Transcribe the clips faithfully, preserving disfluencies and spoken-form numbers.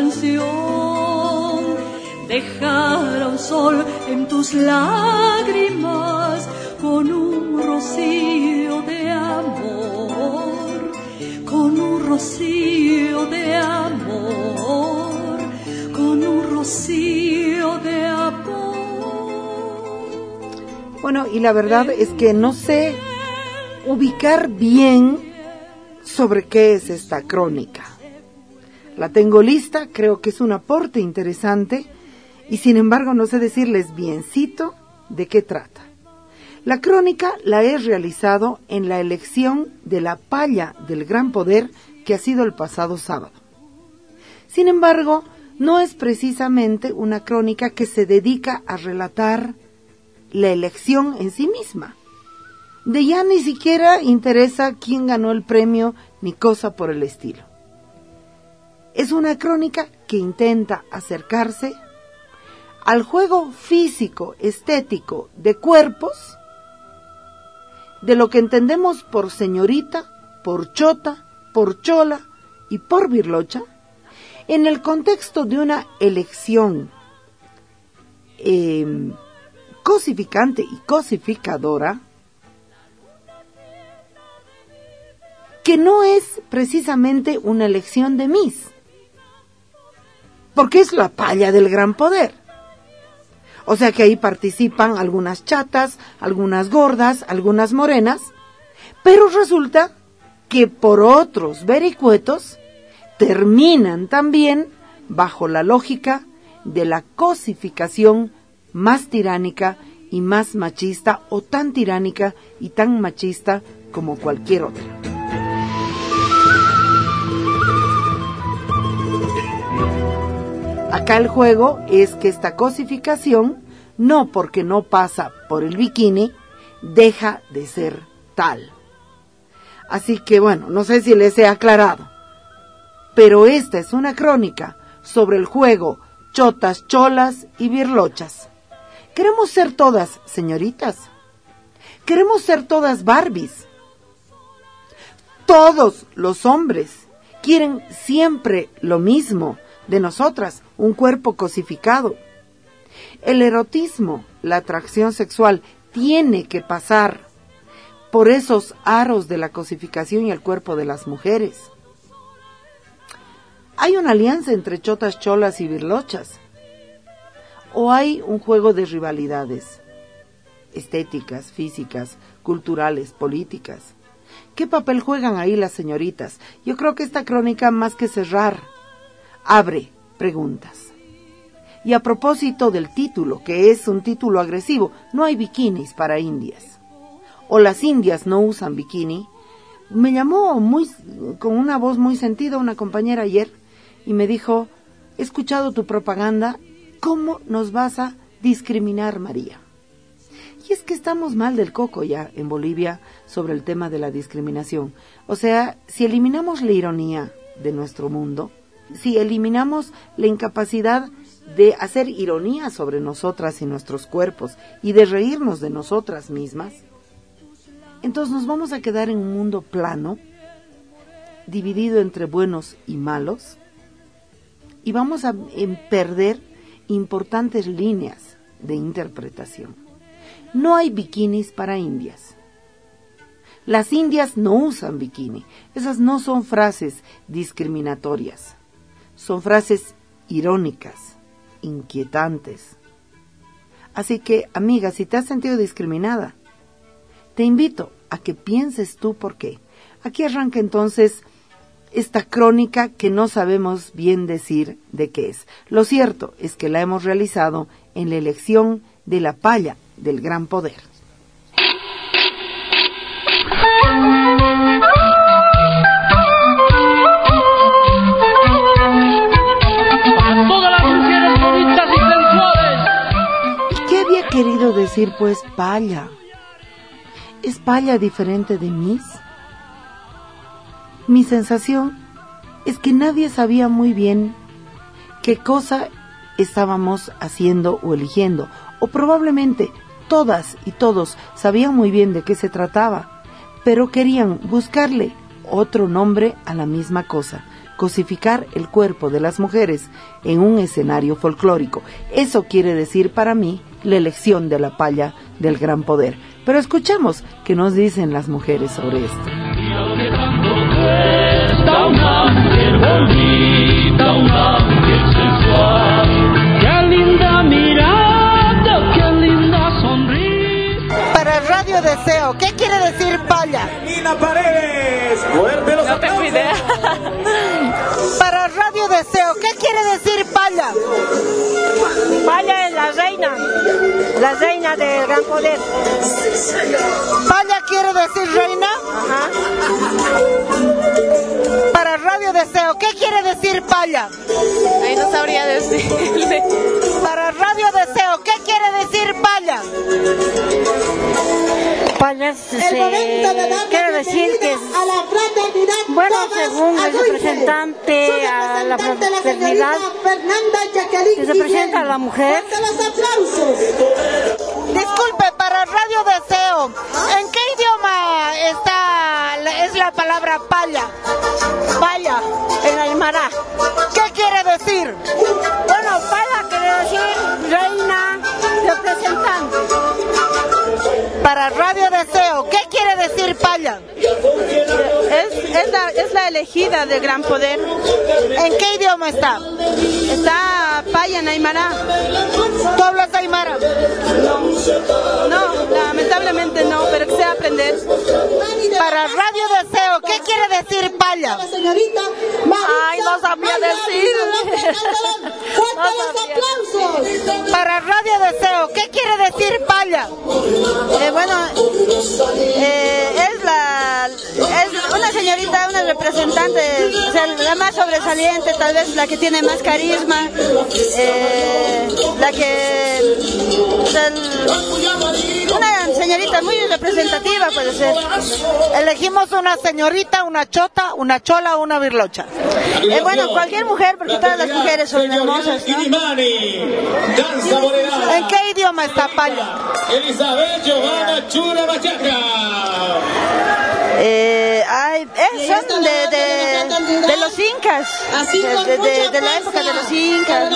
canción, dejar a un sol en tus lágrimas con un rocío de amor, con un rocío de amor, con un rocío de amor. Bueno, y la verdad es que no sé ubicar bien sobre qué es esta crónica. La tengo lista, creo que es un aporte interesante, y sin embargo no sé decirles biencito de qué trata. La crónica la he realizado en la elección de la palla del gran poder que ha sido el pasado sábado. Sin embargo, no es precisamente una crónica que se dedica a relatar la elección en sí misma. De ya ni siquiera interesa quién ganó el premio ni cosa por el estilo. Es una crónica que intenta acercarse al juego físico, estético, de cuerpos, de lo que entendemos por señorita, por chota, por chola y por birlocha, en el contexto de una elección eh, cosificante y cosificadora, que no es precisamente una elección de Miss, porque es la palla del gran poder. O sea que ahí participan algunas chatas, algunas gordas, algunas morenas, pero resulta que por otros vericuetos terminan también bajo la lógica de la cosificación más tiránica y más machista, o tan tiránica y tan machista como cualquier otra. Acá el juego es que esta cosificación, no porque no pasa por el bikini, deja de ser tal. Así que bueno, no sé si les he aclarado, pero esta es una crónica sobre el juego chotas, cholas y birlochas. Queremos ser todas señoritas. Queremos ser todas Barbies. Todos los hombres quieren siempre lo mismo de nosotras, un cuerpo cosificado. El erotismo, la atracción sexual, tiene que pasar por esos aros de la cosificación y el cuerpo de las mujeres. ¿Hay una alianza entre chotas, cholas y birlochas? ¿O hay un juego de rivalidades estéticas, físicas, culturales, políticas? ¿Qué papel juegan ahí las señoritas? Yo creo que esta crónica, más que cerrar, abre preguntas. Y a propósito del título, que es un título agresivo, no hay bikinis para indias, o las indias no usan bikini, me llamó muy, con una voz muy sentida una compañera ayer y me dijo: he escuchado tu propaganda, ¿cómo nos vas a discriminar, María? Y es que estamos mal del coco ya en Bolivia sobre el tema de la discriminación. O sea, si eliminamos la ironía de nuestro mundo, si eliminamos la incapacidad de hacer ironía sobre nosotras y nuestros cuerpos y de reírnos de nosotras mismas, entonces nos vamos a quedar en un mundo plano, dividido entre buenos y malos, y vamos a perder importantes líneas de interpretación. No hay bikinis para indias. Las indias no usan bikini. Esas no son frases discriminatorias. Son frases irónicas, inquietantes. Así que, amiga, si te has sentido discriminada, te invito a que pienses tú por qué. Aquí arranca entonces esta crónica que no sabemos bien decir de qué es. Lo cierto es que la hemos realizado en la elección de la palla del gran poder. Para todas las mujeres bonitas y sensuales. ¿Y qué había querido decir pues palla? ¿Es palla diferente de Miss? Mi sensación es que nadie sabía muy bien qué cosa estábamos haciendo o eligiendo, o probablemente todas y todos sabían muy bien de qué se trataba, pero querían buscarle otro nombre a la misma cosa. cosificar el cuerpo de las mujeres en un escenario folclórico. Eso quiere decir para mí la elección de la palla del gran poder. Pero escuchemos qué nos dicen las mujeres sobre esto. Una mujer bonita, una mujer sensual, qué linda mirada, qué linda sonrisa. Para Radio Deseo, ¿qué quiere decir palla? Nina Paredes, fuerte los No tengo idea. Para Radio Deseo, ¿qué quiere decir palla? Palla es la reina, la reina del gran poder. ¿Palla quiere decir reina? Ajá. Para Radio Deseo, ¿qué quiere decir palla? Ahí no sabría decirle. Para Radio Deseo, ¿qué quiere decir palla? Palla quiere decir que es, bueno, según el representante a la fraternidad, que se presenta a la mujer. Disculpe, para Radio Deseo, ¿en qué idioma está es la palabra palla? Palla, en Aymara. ¿Qué quiere decir? Bueno, palla quiere decir reina, representante. Para Radio Deseo, ¿qué quiere decir palla? Es, es, la, es la elegida del gran poder. ¿En qué idioma está? Está palla en Aymara. ¿Tú hablas aymara? No, no, lamentablemente no, pero que sé aprender. Para Radio Deseo, ¿qué quiere decir palla? Ay, no sabía decir. No sabía. Para Radio Deseo, ¿qué quiere decir palla? Eh, bueno, eh, es la es una señorita, una representante, o sea, la más sobresaliente, tal vez la que tiene más carisma, eh, la que, o sea, una señorita muy representativa puede ser. Elegimos una señorita, una chota, una chola o una virlocha. Eh, bueno, cualquier mujer, porque todas las mujeres son hermosas, ¿no? ¿En qué idioma está palla? Elizabeth Giovanna Chura Machaca. Eh, ay, eh, son de, de, de los incas, de, de, de, de la época de los incas.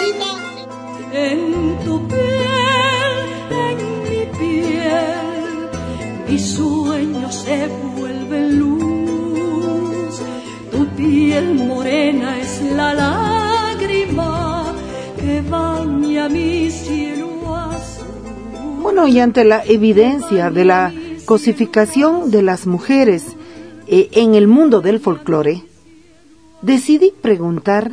En tu piel, en mi piel, mis sueños se vuelven luz. Tu piel morena es la lágrima que baña mi cielo azul. Bueno, y ante la evidencia de la cosificación de las mujeres eh, en el mundo del folclore, decidí preguntar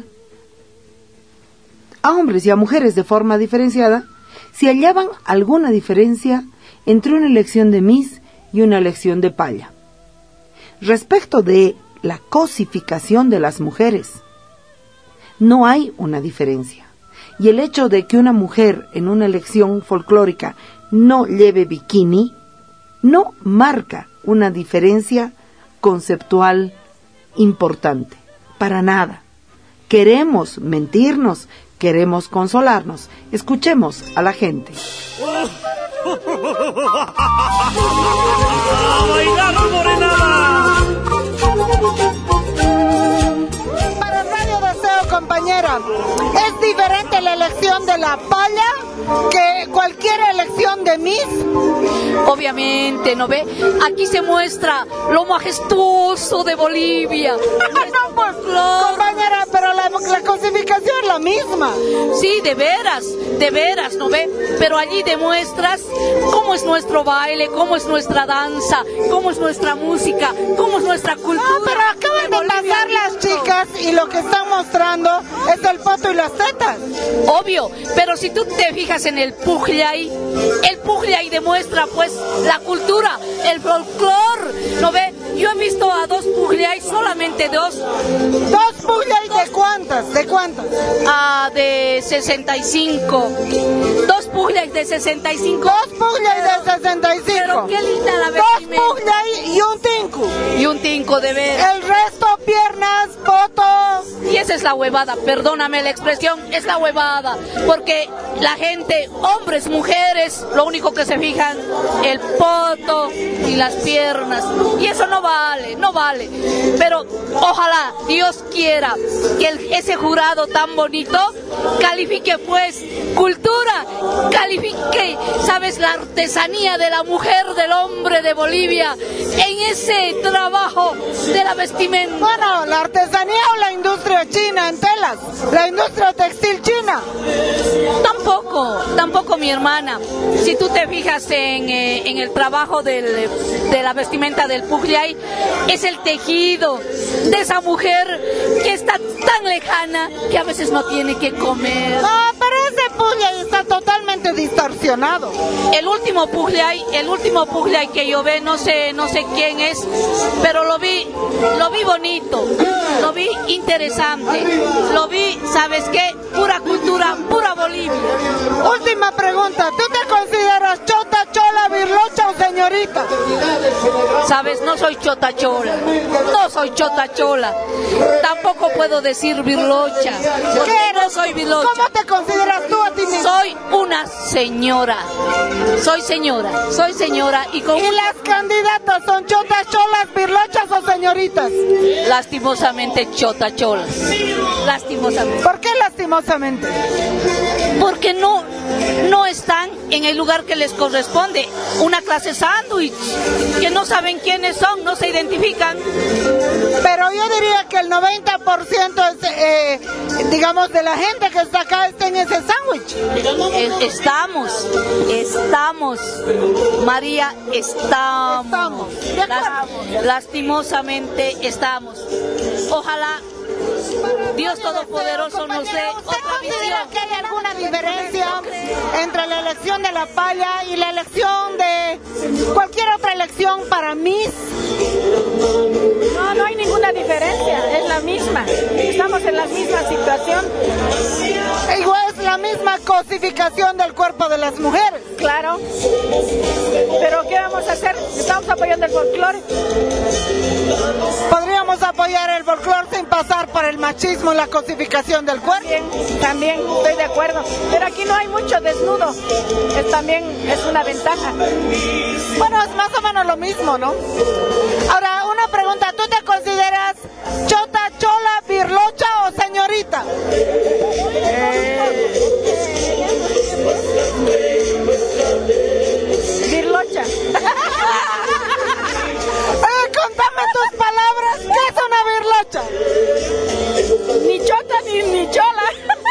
a hombres y a mujeres de forma diferenciada si hallaban alguna diferencia entre una elección de Miss y una elección de palla. Respecto de la cosificación de las mujeres, no hay una diferencia. Y el hecho de que una mujer en una elección folclórica no lleve bikini no marca una diferencia conceptual importante, para nada. Queremos mentirnos, queremos consolarnos. Escuchemos a la gente. Para Radio Deseo, compañera, ¿es diferente la elección de la palla que cualquier elección de Miss? Obviamente, ¿no ve? Aquí se muestra lo majestuoso de Bolivia. No, pues, compañera, pero la, la cosificación es la misma. Sí, de veras, de veras, ¿no ve? Pero allí demuestras cómo es nuestro baile, cómo es nuestra danza, cómo es nuestra música, cómo es nuestra cultura. No, pero acaban de, de pasar las chicas y lo que están mostrando es el poto y las tetas. Obvio, pero si tú te fijas en el Pugliay, el Pugliay demuestra pues la cultura, el folclore, ¿no ve? Yo he visto a dos Pugliay, solamente dos. ¿Dos Pugliay de cuántas? ¿De cuántas? Ah, de sesenta y cinco. Dos Pugliay de sesenta y cinco. Dos Pugliay de sesenta y cinco. Pero qué linda la vestimenta. Dos Pugliay y un tinku. Y un tinku de ver. El resto, piernas, fotos. Y esa es la huevada, perdóname la expresión, es la huevada. Porque la gente, hombres, mujeres, lo único que se fijan, el poto y las piernas. Y eso no vale, no vale. Pero ojalá Dios quiera que el, ese jurado tan bonito califique pues cultura, califique, sabes, la artesanía de la mujer, del hombre de Bolivia en ese trabajo de la vestimenta. Bueno, la artesanía o la industria china en telas, la industria textil china. Tampoco, tampoco mi hermana. Si tú te fijas en, eh, en el trabajo del, de la vestimenta del Pugliay, es el tejido de esa mujer que está tan lejana que a veces no tiene que comer. No, pero ese Pugliay está totalmente distorsionado. El último Pugliay, el último Pugliay que yo ve, no sé, no sé quién es, pero lo vi, lo vi bonito, lo vi interesante, lo vi, ¿sabes qué? Pura cultura, pura Bolivia. Última pregunta, ¿tú te consideras chota, chola, birlocha o señorita? Sabes, no soy chota chola, no soy chota chola, tampoco puedo decir birlocha, ¿Qué no soy birlocha. ¿Cómo te consideras tú a ti misma? Soy una señora, soy señora, soy señora y con... ¿Y las candidatas son chotas, cholas, birlochas o señoritas? Lastimosamente chota cholas, lastimosamente. ¿Por qué lastimosamente? Porque no, no están en el lugar que les corresponde. Una clase sándwich, que no saben quiénes son, no se identifican. Pero yo diría que el noventa por ciento es, eh, digamos, de la gente que está acá está en ese sándwich. Eh, Estamos, estamos, María, estamos. Estamos, de acuerdo. Las- lastimosamente estamos. Ojalá Dios Todopoderoso nos dé ¿Usted otra considera visión. que hay alguna diferencia entre la elección de la palla y la elección de cualquier otra elección para Miss? No, no hay ninguna diferencia, es la misma. Estamos en la misma situación. Igual es la misma cosificación del cuerpo de las mujeres. Claro. Pero ¿qué vamos a hacer? Estamos apoyando el folclore. Podríamos apoyar el folclore sin pasar por el machismo y la cosificación del cuerpo. También, también estoy de acuerdo. Pero aquí no hay mucho desnudo. Es también es una ventaja. Bueno, es más o menos lo mismo, ¿no? Ahora, una pregunta, ¿tú te consideras chota, chola, birlocha o señorita? Birlocha. Eh, contame tus palabras, ¿qué es una birlocha? Ni chota ni, ni chola.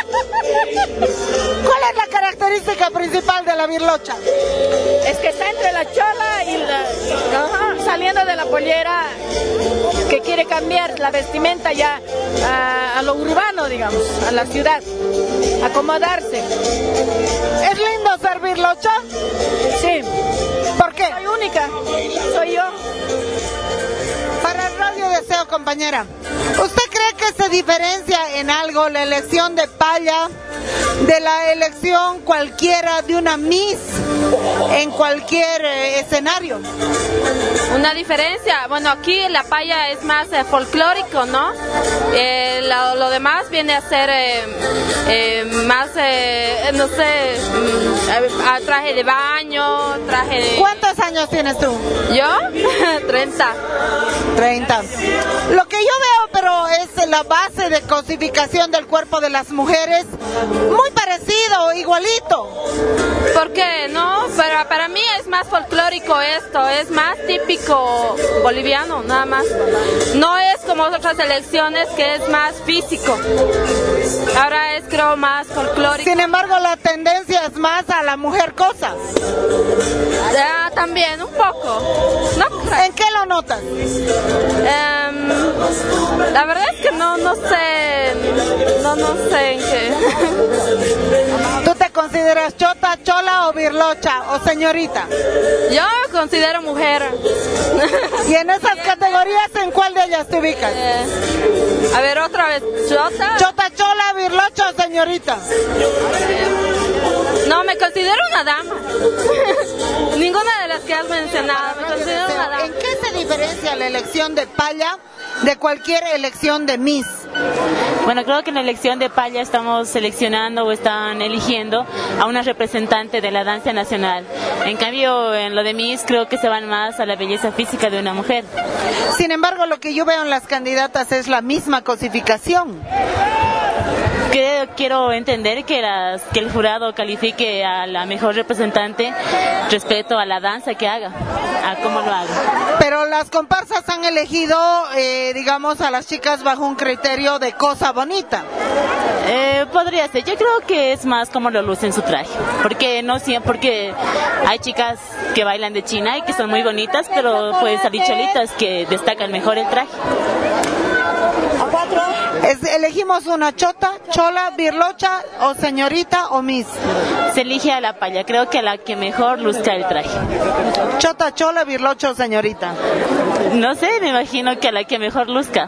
¿Cuál es la característica principal de la birlocha? Es que está entre la chola y la... Ajá, saliendo de la pollera, que quiere cambiar la vestimenta ya a, a lo urbano, digamos, a la ciudad, acomodarse. ¿Es lindo ser birlocha? Sí, ¿Por qué? soy única, soy yo. Para el Radio Deseo, compañera, ¿usted cree que se diferencia en algo la elección de palla de la elección cualquiera de una Miss en cualquier eh, escenario? Una diferencia, bueno, aquí la palla es más eh, folclórico, ¿no? Eh, lo, lo demás viene a ser eh, eh, más, eh, no sé, mm, a- a traje de baño, traje de... ¿Cuántos años tienes tú? ¿Yo? treinta. treinta. Lo que yo veo, pero es la base de cosificación del cuerpo de las mujeres, muy parecido, igualito. ¿Por qué? No, pero para mí es más folclórico esto, es más típico boliviano, nada más. No es como otras elecciones que es más físico. Ahora es, creo, más folclórico. Sin embargo, la tendencia es más a la mujer cosa. Ah, también, un poco. ¿No? ¿En qué lo notas? Em, la verdad es que no, no sé, no, no sé en qué. ¿Tú te consideras chota, chola o birlocha o señorita? Yo me considero mujer. Y en esas categorías, ¿en cuál de ellas te ubicas? Eh, a ver, otra vez, Chota. Chota, chola, birlocha o señorita. No, me considero una dama. Ninguna de las que has mencionado, me considero una dama. ¿En qué se diferencia la elección de palla de cualquier elección de Miss? Bueno, creo que en la elección de Palla estamos seleccionando o están eligiendo a una representante de la danza nacional. En cambio, en lo de Miss creo que se van más a la belleza física de una mujer. Sin embargo, lo que yo veo en las candidatas es la misma cosificación. Creo, quiero entender que, las, que el jurado califique a la mejor representante respecto a la danza que haga, a cómo lo haga. Pero las comparsas han elegido, eh, digamos, a las chicas bajo un criterio de cosa bonita. Eh, podría ser. Yo creo que es más como lo luce en su traje, porque no siempre, porque hay chicas que bailan de China y que son muy bonitas, pero pueden salir cholitas que destacan mejor el traje. ¿A cuatro? Es, elegimos una chota, chola, birlocha o señorita o miss. Se elige a la Palla, creo que a la que mejor luzca el traje. Chota, chola, birlocha o señorita. No sé, me imagino que a la que mejor luzca.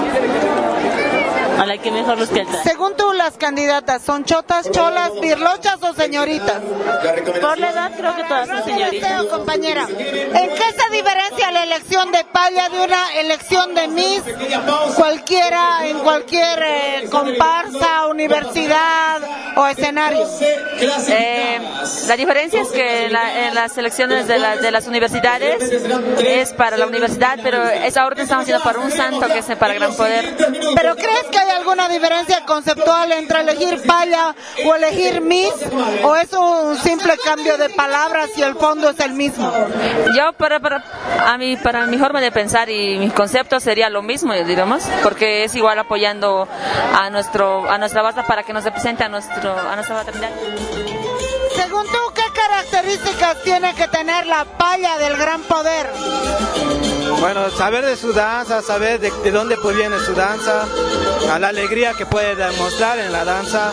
A la que mejor luzca el traje. Según tú, las candidatas, ¿son chotas, cholas, birlochas o señoritas? Por la edad creo que todas son señoritas. Deseo, compañera. ¿En qué se diferencia la elección de Palla de una elección de Miss cualquiera, en cualquier eh, comparsa, universidad o escenario? Eh, la diferencia es que la, en las elecciones de, la, de las universidades es para la universidad, pero es ahora que estamos haciendo para un santo que es para Gran Poder. ¿Pero crees que hay alguna diferencia conceptual entre elegir Palla o elegir Miss, o es un simple cambio de palabras y el fondo es el mismo? Yo para para a mí para mi forma de pensar y mis conceptos sería lo mismo, digamos, porque es igual apoyando a nuestro a nuestra base para que nos represente a nuestro a nuestra fraternidad. Según tú, ¿qué características tiene que tener la Palla del Gran Poder? Bueno, saber de su danza, saber de, de dónde proviene su danza, a la alegría que puede demostrar en la danza,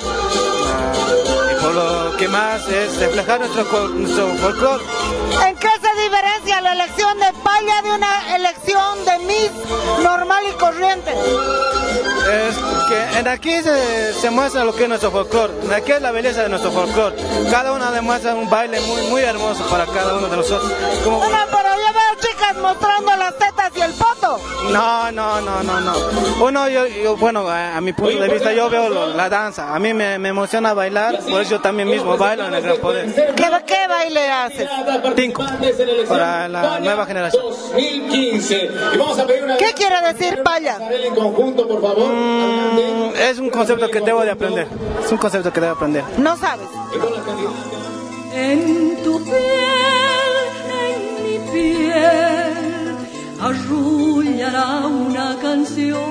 uh, y por lo que más es reflejar nuestro, nuestro folclore. ¿En qué se diferencia la elección de Palla de una elección de Miss normal y corriente? Es que en aquí se, se muestra lo que es nuestro folclore, en aquí es la belleza de nuestro folclore. Cada una demuestra un baile muy muy hermoso para cada uno de nosotros. Como... Bueno, pero yo veo chicas mostrando las tetas y el poto. No, no, no, no, no. Uno, yo, yo bueno, a, a mi punto de vista, yo veo lo, la danza. A mí me, me emociona bailar, por eso yo también mismo bailo en el Gran Poder. ¿Qué, qué baile haces? Tinco, para la nueva generación. ¿Qué quiere decir Palla? Mm, es un concepto que debo de aprender. Es un concepto que debo aprender. No sabes. En tu piel, en mi piel, arrullará una canción.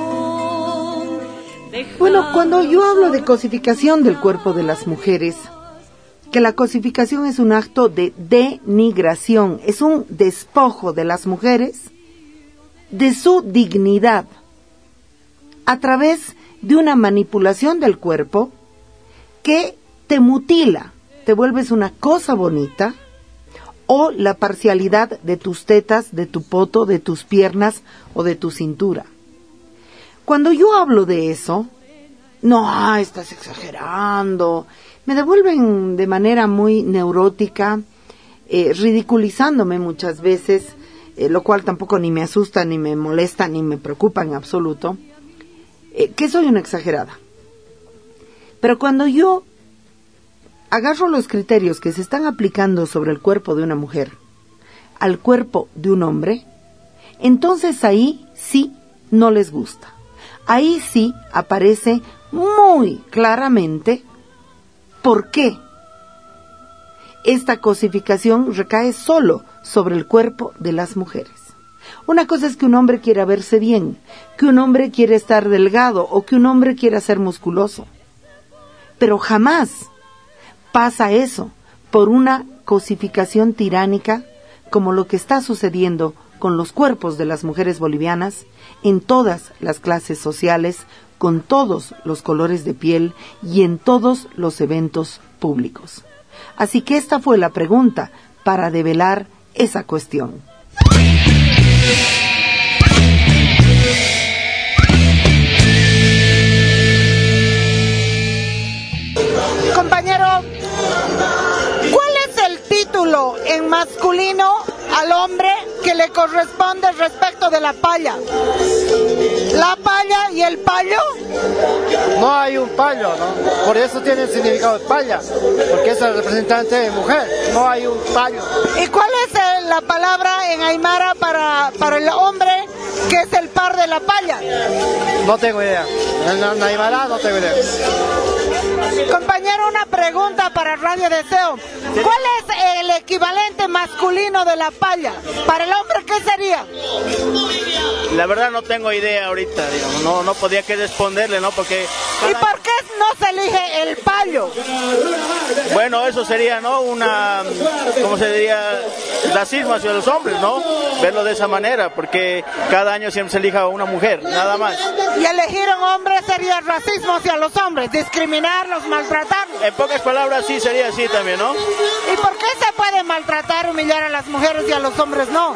Bueno, cuando yo hablo de cosificación del cuerpo de las mujeres, que la cosificación es un acto de denigración, es un despojo de las mujeres de su dignidad a través de una manipulación del cuerpo que te mutila, te vuelves una cosa bonita, o la parcialidad de tus tetas, de tu poto, de tus piernas o de tu cintura. Cuando yo hablo de eso, no, estás exagerando, me devuelven de manera muy neurótica, eh, ridiculizándome muchas veces, eh, lo cual tampoco ni me asusta, ni me molesta, ni me preocupa en absoluto, eh, que soy una exagerada. Pero cuando yo agarro los criterios que se están aplicando sobre el cuerpo de una mujer al cuerpo de un hombre, entonces ahí sí no les gusta. Ahí sí aparece muy claramente por qué esta cosificación recae solo sobre el cuerpo de las mujeres. Una cosa es que un hombre quiera verse bien, que un hombre quiera estar delgado o que un hombre quiera ser musculoso. Pero jamás pasa eso por una cosificación tiránica como lo que está sucediendo con los cuerpos de las mujeres bolivianas en todas las clases sociales, con todos los colores de piel y en todos los eventos públicos. Así que esta fue la pregunta para develar esa cuestión. Compañero, ¿cuál es el título en masculino al hombre que le corresponde respecto de la Palla? ¿La palla y el payo? No hay un payo, ¿no? Por eso tiene el significado de palla, porque es el representante de mujer, no hay un payo. ¿Y cuál es eh, la palabra en aymara para, para el hombre que es el par de la palla? No tengo idea, en, en aymara no tengo idea. Compañero, una pregunta para Radio Deseo. ¿Cuál es el equivalente masculino de la palla? Para el hombre, ¿qué sería? La verdad no tengo idea ahorita, digamos, no, no podía que responderle, ¿no? Porque... ¿Y por qué no se elige el payo? Bueno, eso sería, ¿no? Una, ¿cómo se diría? Racismo hacia los hombres, ¿no? Verlo de esa manera, porque cada año siempre se elija a una mujer, nada más. Y elegir a un hombre sería racismo hacia los hombres, discriminarlos, maltratarlos. En pocas palabras sí sería así también, ¿no? ¿Y por qué se puede maltratar, humillar a las mujeres y a los hombres no?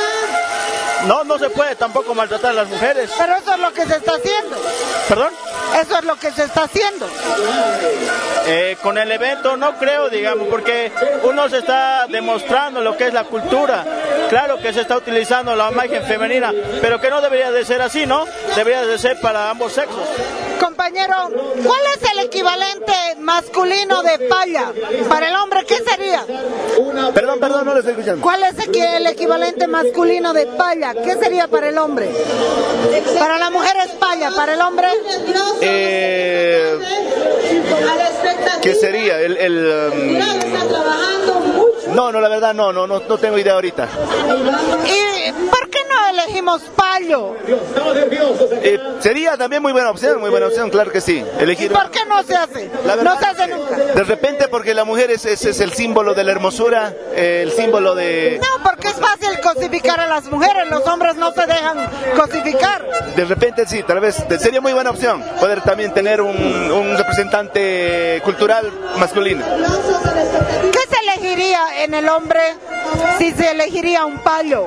No, no se puede tampoco maltratar a las mujeres. Pero eso es lo que se está haciendo. ¿Perdón? Eso es lo que se está haciendo. Eh, con el evento no creo, digamos, porque uno se está demostrando lo que es la cultura. Claro que se está utilizando la imagen femenina, pero que no debería de ser así, ¿no? Debería de ser para ambos sexos. Compañero, ¿cuál es el equivalente masculino de palla? Para el hombre, ¿qué sería? Perdón, perdón, no lo estoy escuchando. ¿Cuál es el equivalente masculino de palla? ¿Qué sería para el hombre? Para la mujer es palla, para el hombre... Eh, ¿Qué sería? El, el, um... No, no, la verdad no, no, no, no tengo idea ahorita. ¿Y por qué no elegimos payo? Eh, sería también muy buena opción, muy buena opción, claro que sí. Elegir... ¿Y por qué no se hace? No se hace nunca. De repente porque la mujer es, es, es el símbolo de la hermosura, eh, el símbolo de... No, porque es fácil cosificar a las mujeres, los hombres no se dejan cosificar. De repente sí, tal vez sería muy buena opción poder también tener un, un representante cultural masculino. ¿Qué se elegiría en el hombre si se elegiría un payo?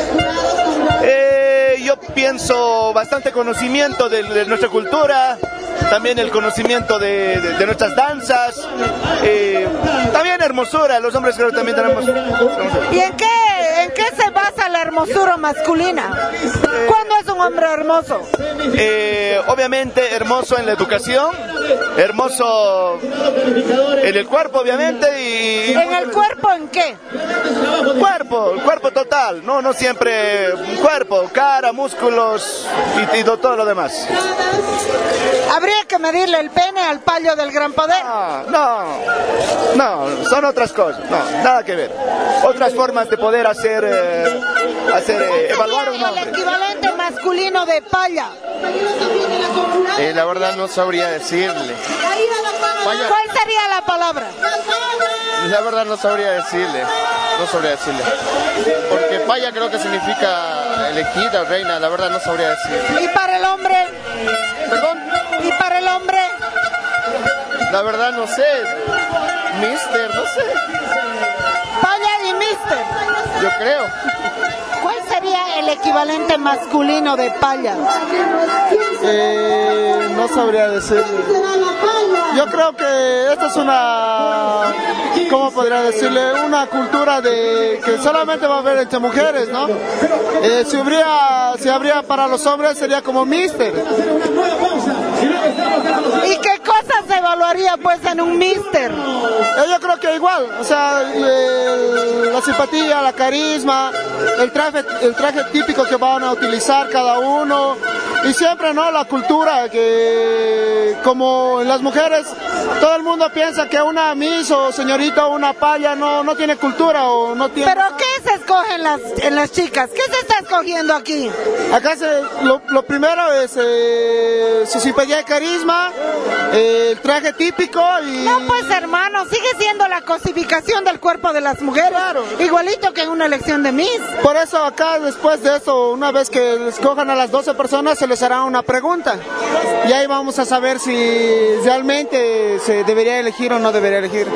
Eh, yo pienso bastante conocimiento de, de nuestra cultura, también el conocimiento de, de, de nuestras danzas, eh, también hermosura, los hombres creo que también tenemos hermosura. ¿Y en qué, en qué se basa la hermosura masculina? ¿Cuándo es un hombre hermoso? Eh, obviamente hermoso en la educación, hermoso en el cuerpo obviamente y... ¿En el cuerpo en qué? Cuerpo, el cuerpo total, no, no siempre cuerpo, cara, músculos y, y todo lo demás. ¿Habría que medirle el pene al payo del gran poder? No, no, no, son otras cosas, no, nada que ver. Otras formas de poder hacer, eh, hacer eh, evaluar a un hombre. ¿El equivalente masculino de palla? Eh, la verdad no sabría decirle. ¿Cuál sería la palabra? La verdad no sabría decirle, no sabría decirle. Porque paya creo que significa elegida, reina, la verdad no sabría decirle. ¿Y para el hombre? ¿Perdón? ¿Y para el hombre? La verdad no sé, mister, no sé. Paya y mister. Yo creo. ¿Cuál sería el equivalente masculino de paya? Eh, no sabría decirle. Yo creo que esta es una, ¿cómo podría decirle? Una cultura de que solamente va a haber entre mujeres, ¿no? Eh, si habría, si habría para los hombres sería como mister. ¿Y qué cosas se evaluaría pues en un mister? Eh, yo creo que igual, o sea, el, la simpatía, la carisma, el traje, el traje típico que van a utilizar cada uno y siempre, ¿no? La cultura que como en las mujeres todo el mundo piensa que una miss o señorita o una paya no, no tiene cultura o no tiene... ¿Pero qué se escoge en las, en las chicas? ¿Qué se está escogiendo aquí? Acá se, lo, lo primero es eh, su simpatía y carisma, eh, el traje típico y... No, pues hermano, sigue siendo la cosificación del cuerpo de las mujeres, claro. Igualito que en una elección de Miss. Por eso acá después de eso, una vez que escojan a las doce personas, se les hará una pregunta. Y ahí vamos a saber si realmente se debería elegir o no debería elegir.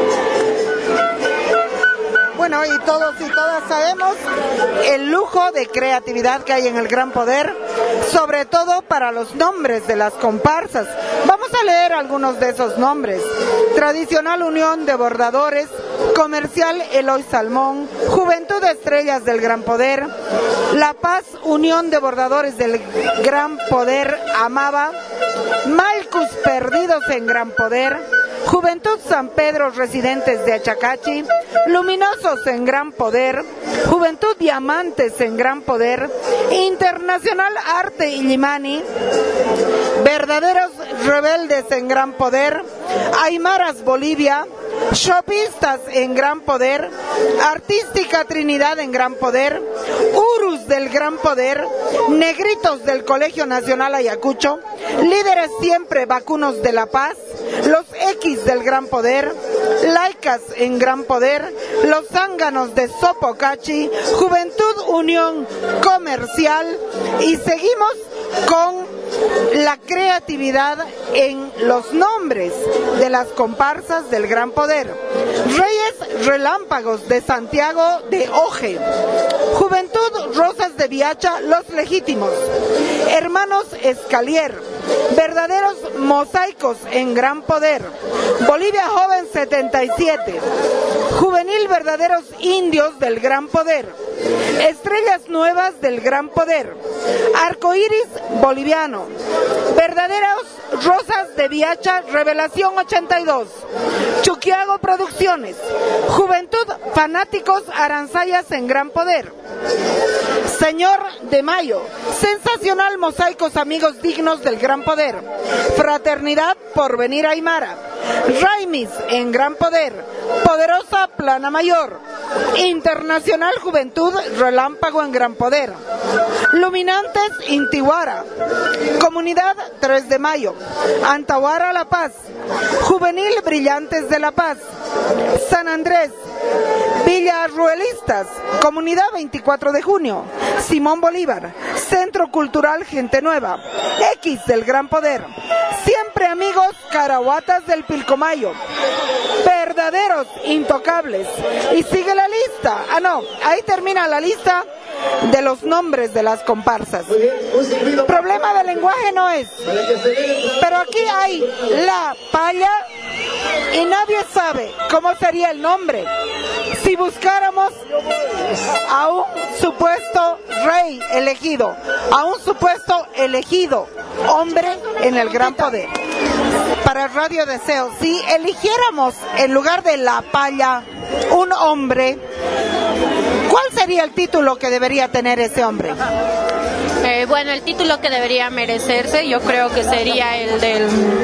Bueno, y todos y todas sabemos el lujo de creatividad que hay en el Gran Poder, sobre todo para los nombres de las comparsas. Vamos a leer algunos de esos nombres. Tradicional Unión de Bordadores, Comercial Eloy Salmón, Juventud Estrellas del Gran Poder, La Paz Unión de Bordadores del Gran Poder Amaba, Malcus Perdidos en Gran Poder, Juventud San Pedro Residentes de Achacachi, Luminosos en Gran Poder, Juventud Diamantes en Gran Poder, Internacional Arte Illimani, Verdaderos Rebeldes en Gran Poder, Aymaras Bolivia, Shopistas en Gran Poder, Artística Trinidad en Gran Poder, Urus del Gran Poder, Negritos del Colegio Nacional Ayacucho, Líderes Siempre Vacunos de la Paz, Los X del Gran Poder, Laicas en Gran Poder, Los Zánganos de Sopocachi, Juventud Unión Comercial, y seguimos con la creatividad en los nombres de las comparsas del Gran Poder. Reyes Relámpagos de Santiago de Oje, Juventud Rosas de Viacha, Los Legítimos, Hermanos Escalier, Verdaderos Mosaicos en Gran Poder, Bolivia Joven setenta y siete, Juvenil Verdaderos Indios del Gran Poder, Estrellas Nuevas del Gran Poder, Arcoíris Boliviano, Verdaderos Rosas de Viacha, Revelación ochenta y dos, Chuquiago Producciones, Juventud Fanáticos Aranzayas en Gran Poder, Señor de Mayo, Sensacional Mosaicos Amigos Dignos del Gran Poder, Fraternidad Porvenir Aymara, Raimis en Gran Poder, Poderosa Plana Mayor, Internacional Juventud Relámpago en Gran Poder, Luminantes Intihuara, Comunidad tres de Mayo, Antahuara La Paz, Juvenil Brillantes de La Paz, San Andrés, Villa Ruelistas, Comunidad veinticuatro de junio, Simón Bolívar, Centro Cultural Gente Nueva, X del Gran Poder, Siempre Amigos Carahuatas del Pilcomayo, Verdaderos Intocables, y sigue la lista. Ah, no, ahí termina la lista de los nombres de las comparsas. Problema de lenguaje no es, pero aquí hay la palla y nadie sabe cómo sería el nombre si buscáramos a un supuesto rey elegido, a un supuesto elegido hombre en el Gran Poder. Para Radio Deseo, si eligiéramos en lugar de la palla un hombre, ¿cuál sería el título que debería tener ese hombre? Eh, bueno, el título que debería merecerse, yo creo que sería el del...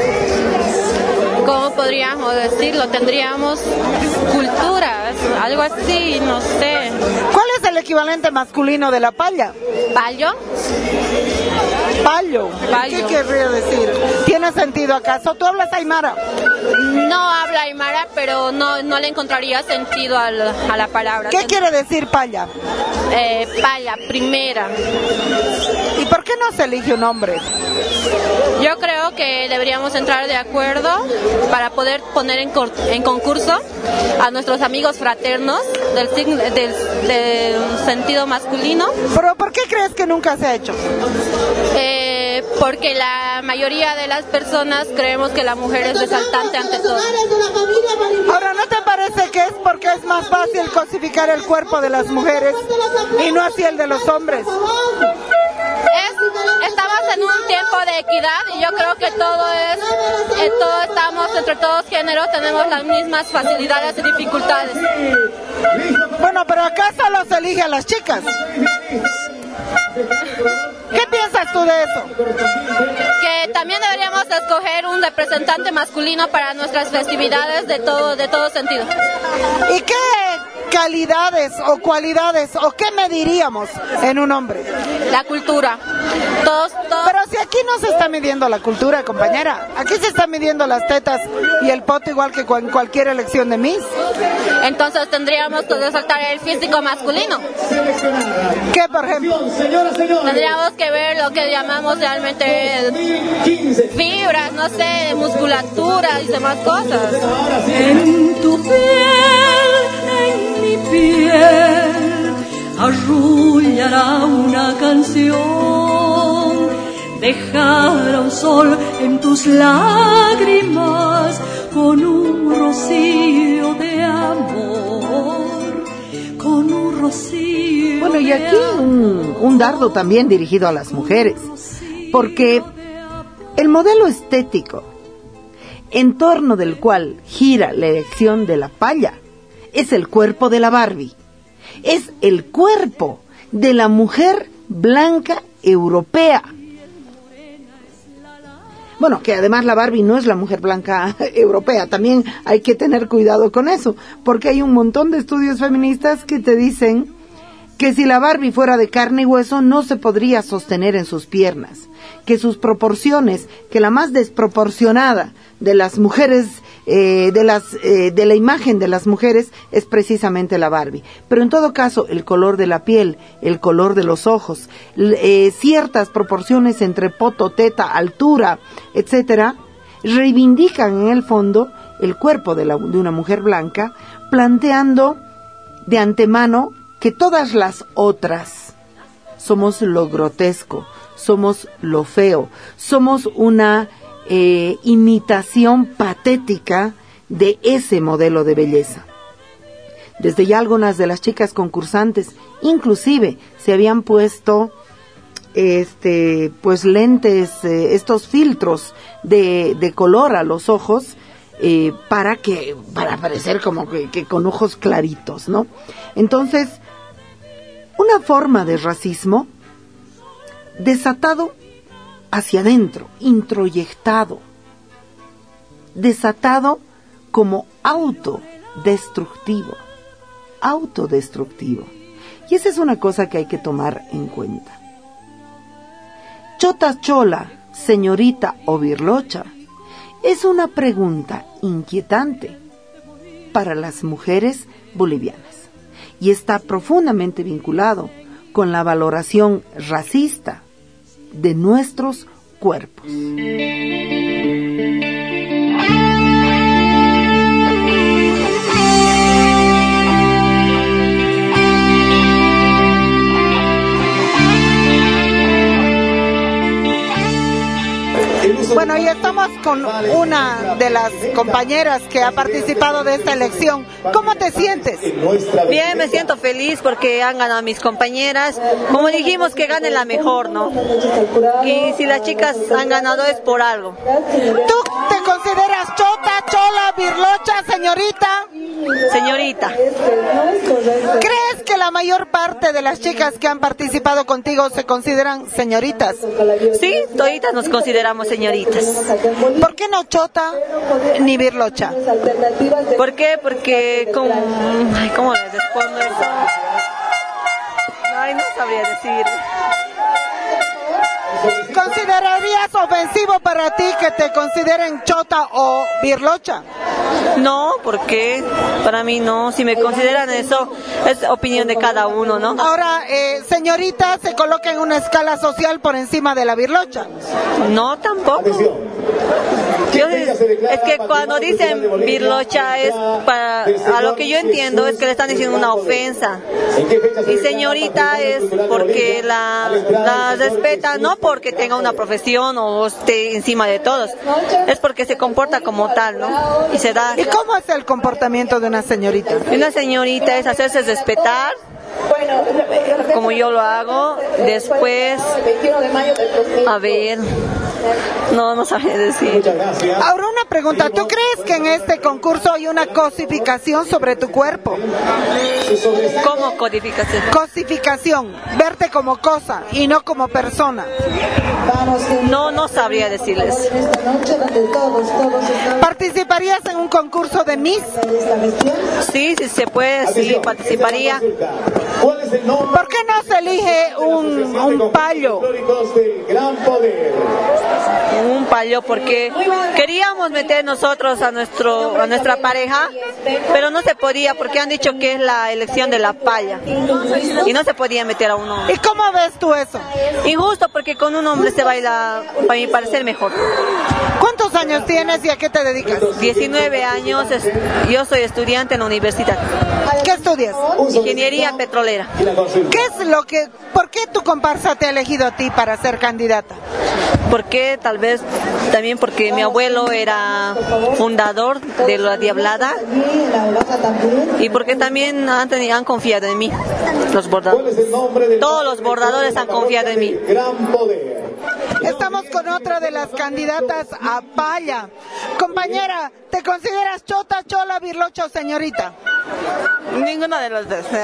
¿Cómo podríamos decirlo? Tendríamos culturas, algo así, no sé. ¿Cuál es el equivalente masculino de la palla? ¿Pallo? Pallo. Pallo. ¿Qué querría decir? ¿Tiene sentido acaso? ¿Tú hablas aymara? No habla aymara, pero no, no le encontraría sentido al, a la palabra. ¿Qué quiere decir palla? Eh, palla, primera. ¿Y por qué no se elige un hombre? Yo creo que deberíamos entrar de acuerdo para poder poner en, en concurso a nuestros amigos fraternos del, del, del sentido masculino. ¿Pero por qué crees que nunca se ha hecho? Eh, porque la mayoría de las personas creemos que la mujer es resaltante ante todo. Ahora, ¿no te parece que es porque es más fácil cosificar el cuerpo de las mujeres y no así el de los hombres? Es, estamos en un tiempo de equidad y yo creo que todo es, eh, todo estamos, entre todos géneros, tenemos las mismas facilidades y dificultades. Bueno, pero acá solo se elige a las chicas. ¿Qué piensas tú de eso? Que también deberíamos escoger un representante masculino para nuestras festividades de todo, de todo sentido. ¿Y qué calidades o cualidades o qué mediríamos en un hombre? La cultura. Todos, todos... Pero si aquí no se está midiendo la cultura, compañera. Aquí se está midiendo las tetas y el poto igual que en cualquier elección de Miss. Entonces tendríamos que resaltar el físico masculino. ¿Qué, por ejemplo? Tendríamos que ver lo que llamamos realmente fibras, no sé, musculatura y demás cosas. En tu piel, en mi piel, arrullará una canción, dejará un sol en tus lágrimas con un rocío de amor. rocío. Bueno, y aquí un, un dardo también dirigido a las mujeres, porque el modelo estético en torno del cual gira la elección de la palla es el cuerpo de la Barbie, es el cuerpo de la mujer blanca europea. Bueno, que además la Barbie no es la mujer blanca europea, también hay que tener cuidado con eso, porque hay un montón de estudios feministas que te dicen que si la Barbie fuera de carne y hueso no se podría sostener en sus piernas, que sus proporciones, que la más desproporcionada de las mujeres, eh, de las eh, de la imagen de las mujeres es precisamente la Barbie. Pero en todo caso, el color de la piel, el color de los ojos, eh, ciertas proporciones entre poto, teta, altura, etcétera, reivindican en el fondo el cuerpo de, la, de una mujer blanca, planteando de antemano que todas las otras somos lo grotesco, somos lo feo, somos una eh, imitación patética de ese modelo de belleza. Desde ya algunas de las chicas concursantes, inclusive, se habían puesto este, pues lentes, eh, estos filtros de, de color a los ojos, eh, para que, para parecer como que, que con ojos claritos, ¿no? Entonces, una forma de racismo desatado hacia adentro, introyectado, desatado como autodestructivo, autodestructivo. Y esa es una cosa que hay que tomar en cuenta. Chota chola, señorita o birlocha, es una pregunta inquietante para las mujeres bolivianas y está profundamente vinculado con la valoración racista de nuestros cuerpos. Bueno, y estamos con una de las compañeras que ha participado de esta elección. ¿Cómo te sientes? Bien, me siento feliz porque han ganado mis compañeras. Como dijimos, que gane la mejor, ¿no? Y si las chicas han ganado es por algo. ¿Tú te consideras chota, chola, birlocha, señorita? Señorita. ¿Crees que la mayor parte de las chicas que han participado contigo se consideran señoritas? Sí, toditas nos consideramos señoritas. ¿Por qué no chota ni birlocha? ¿Por qué? Porque como... Ay, ¿cómo les respondo eso? Ay, no sabría decir. ¿Considerarías ofensivo para ti que te consideren chota o birlocha? No, ¿por qué? Para mí no. Si me consideran eso, es opinión de cada uno, ¿no? Ahora, eh, señorita se coloca en una escala social por encima de la birlocha. No, tampoco. Yo, es que cuando dicen birlocha es para, a lo que yo entiendo es que le están diciendo una ofensa. Y señorita es porque la, la respeta, no porque tenga una profesión o esté encima de todos, es porque se comporta como tal, ¿no? Y se da. ¿Y cómo es el comportamiento de una señorita? Una señorita es hacerse respetar, como yo lo hago. Después, a ver, no, no sabía decir. Ahora una pregunta, ¿tú crees que en este concurso hay una cosificación sobre tu cuerpo? ¿Cómo codificación? Cosificación, verte como cosa y no como persona. No, no sabría decirles. ¿Participarías en un concurso de Miss? Sí, si se puede, sí, participaría. ¿Por qué no se elige un, un payo? Un payo, porque queríamos meter nosotros a nuestro a nuestra pareja, pero no se podía porque han dicho que es la elección de la palla y no se podía meter a un hombre. ¿Y cómo ves tú eso? Injusto, porque con un hombre se baila, para mi parecer, mejor. ¿Cuántos años tienes y a qué te dedicas? diecinueve años, yo soy estudiante en la universidad. ¿Qué estudias? Ingeniería petrolera. ¿Qué es lo que, por qué tu comparsa te ha elegido a ti para ser candidata? Porque tal vez también porque mi abuelo era fundador de la Diablada y porque también han, tenido, han confiado en mí, los bordadores. Todos los bordadores han confiado en mí. Estamos con otra de las candidatas a paya. Compañera, ¿te consideras chota, chola, birlocha o señorita? Ninguna de las dos.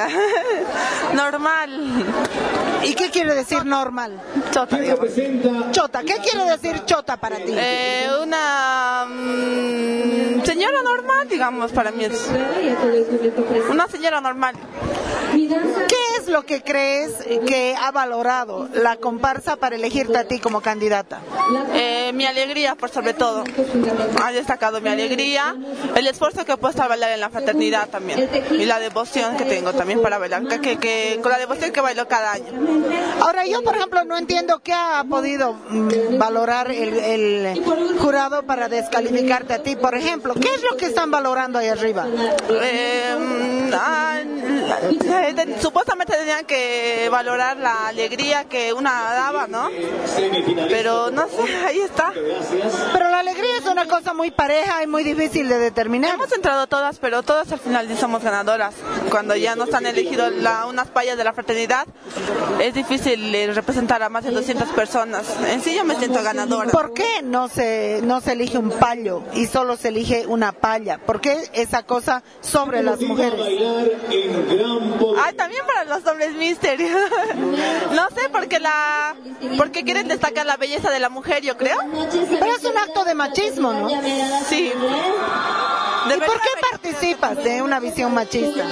Normal. ¿Y qué quiere decir normal? Chota, digamos. Chota, ¿qué quiere decir chota para ti? Eh, una mmm, señora normal, digamos, para mí es. Una señora normal. ¿Qué es lo que crees que ha valorado la comparsa para elegirte a ti como candidata? Eh, mi alegría, por sobre todo. Ha destacado mi alegría, el esfuerzo que he puesto a bailar en la fraternidad también. Y la devoción que tengo también para bailar, que, que, que con la devoción que bailo cada año. Ahora, yo, por ejemplo, no entiendo qué ha podido mm, valorar el, el jurado para descalificarte a ti, por ejemplo. ¿Qué es lo que están valorando ahí arriba? Eh, ah, supuestamente tenían que valorar la alegría que una daba, ¿no? Pero no sé, ahí está. Pero la alegría es una cosa muy pareja y muy difícil de determinar. Hemos entrado todas, pero todas al final sí somos ganadoras. Cuando ya nos han elegido la, unas payas de la fraternidad, es difícil eh, representar a más de doscientas personas. En sí yo me siento ganadora. ¿Por qué no se, no se elige un payo y solo se elige una paya? ¿Por qué esa cosa sobre las mujeres? Ay, también para los hombres misterio. No sé, porque la porque quieren destacar la belleza de la mujer, yo creo. Pero es un acto de machismo, ¿no? Sí. ¿Y por qué participas de una visión machista?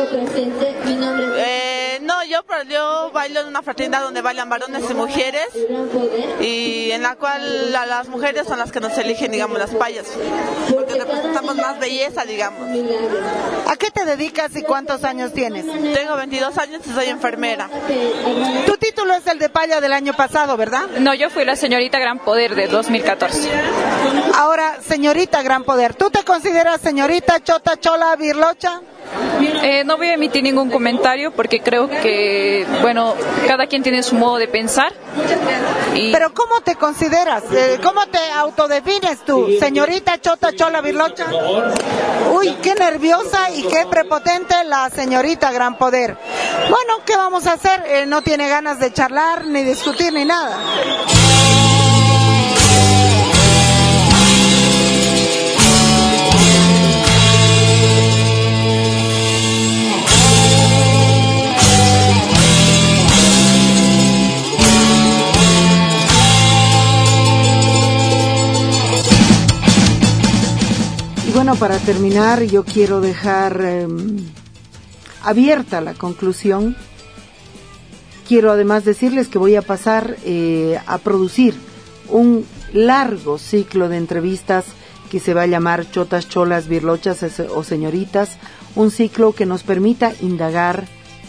Eh, no, yo, yo bailo en una fraternidad donde bailan varones y mujeres y en la cual la, las mujeres son las que nos eligen, digamos, las payas, porque representamos más belleza, digamos. ¿A qué te dedicas y cuántos años tienes? Tengo veintidós años y soy enfermera. Tu título es el de paya del año pasado, ¿verdad? No, yo fui la señorita Gran Poder de dos mil catorce. Ahora, señorita Gran Poder, ¿tú te consideras señorita, chota, chola, birlocha? Eh, no voy a emitir ningún comentario porque creo que, bueno, cada quien tiene su modo de pensar. Y... Pero ¿cómo te consideras? Eh, ¿Cómo te autodefines tú? ¿Señorita, chota, chola, birlocha? Uy, qué nerviosa y qué prepotente la señorita Gran Poder. Bueno, ¿qué vamos a hacer? Eh, no tiene ganas de charlar, ni discutir, ni nada. Y bueno, para terminar, yo quiero dejar eh, abierta la conclusión. Quiero además decirles que voy a pasar eh, a producir un largo ciclo de entrevistas que se va a llamar Chotas, Cholas, Birlochas o Señoritas, un ciclo que nos permita indagar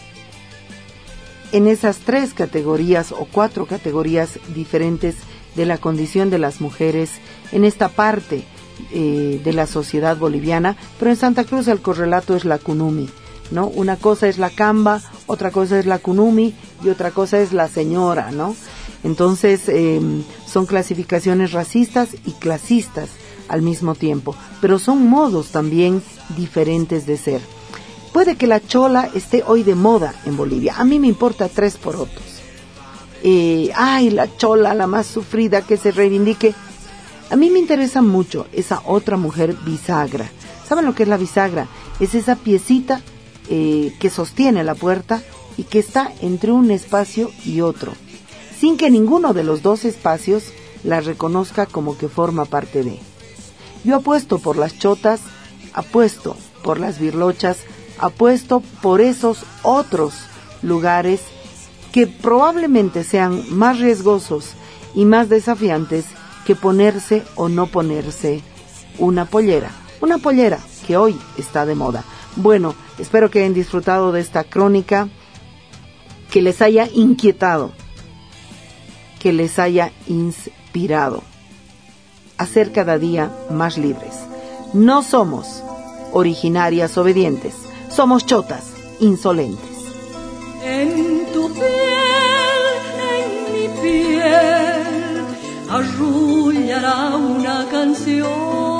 en esas tres categorías o cuatro categorías diferentes de la condición de las mujeres en esta parte eh, de la sociedad boliviana, pero en Santa Cruz el correlato es la kunumi, ¿no? Una cosa es la camba, otra cosa es la kunumi y otra cosa es la señora, ¿no? Entonces eh, son clasificaciones racistas y clasistas al mismo tiempo, pero son modos también diferentes de ser. Puede que la chola esté hoy de moda en Bolivia, a mí me importa tres porotos. Eh, ay, la chola, la más sufrida, que se reivindique. A mí me interesa mucho esa otra mujer bisagra. ¿Saben lo que es la bisagra? Es esa piecita eh, que sostiene la puerta y que está entre un espacio y otro, sin que ninguno de los dos espacios la reconozca como que forma parte de. Yo apuesto por las chotas, apuesto por las birlochas, apuesto por esos otros lugares que probablemente sean más riesgosos y más desafiantes que ponerse o no ponerse una pollera, una pollera que hoy está de moda. Bueno, espero que hayan disfrutado de esta crónica, que les haya inquietado, que les haya inspirado a ser cada día más libres. No somos originarias obedientes, somos chotas insolentes. En tu piel, en mi piel, arrullará una canción,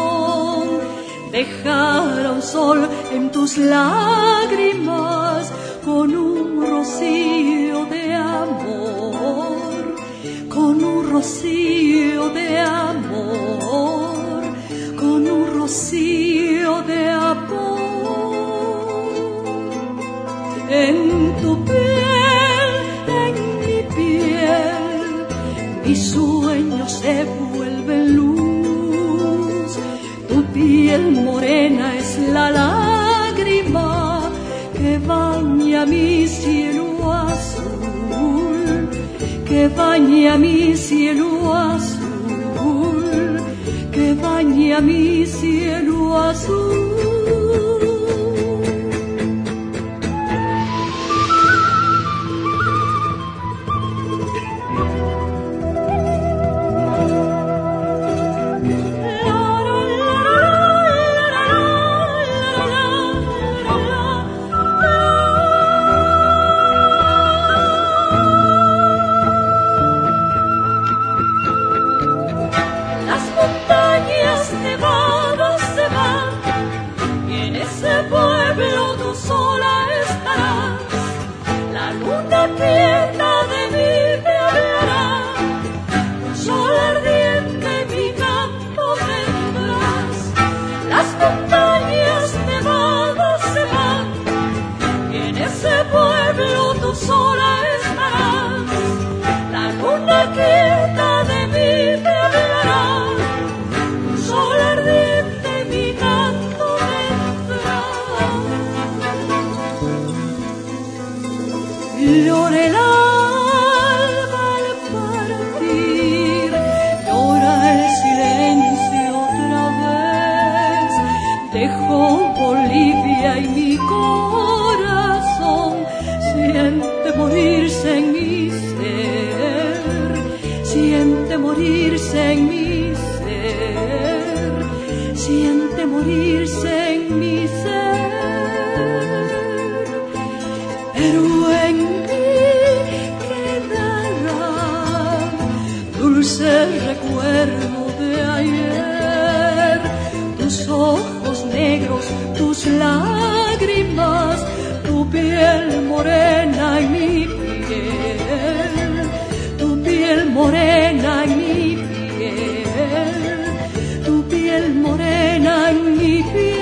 dejará un sol en tus lágrimas con un rocío de amor, con un rocío de amor, con un rocío de amor. En tu piel, en mi piel, mis sueños se vuelven luz. Tu piel morena es la lágrima que baña mi cielo azul, que baña mi cielo azul, que baña mi cielo azul. Llora el alma al partir, llora el silencio otra vez. Dejó Bolivia y mi corazón siente morirse en mi ser, siente morirse en mi ser, siente morirse en mi ser. Pero en dulce recuerdo de ayer, tus ojos negros, tus lágrimas, tu piel morena en mi piel, tu piel morena en mi piel, tu piel morena en mi piel.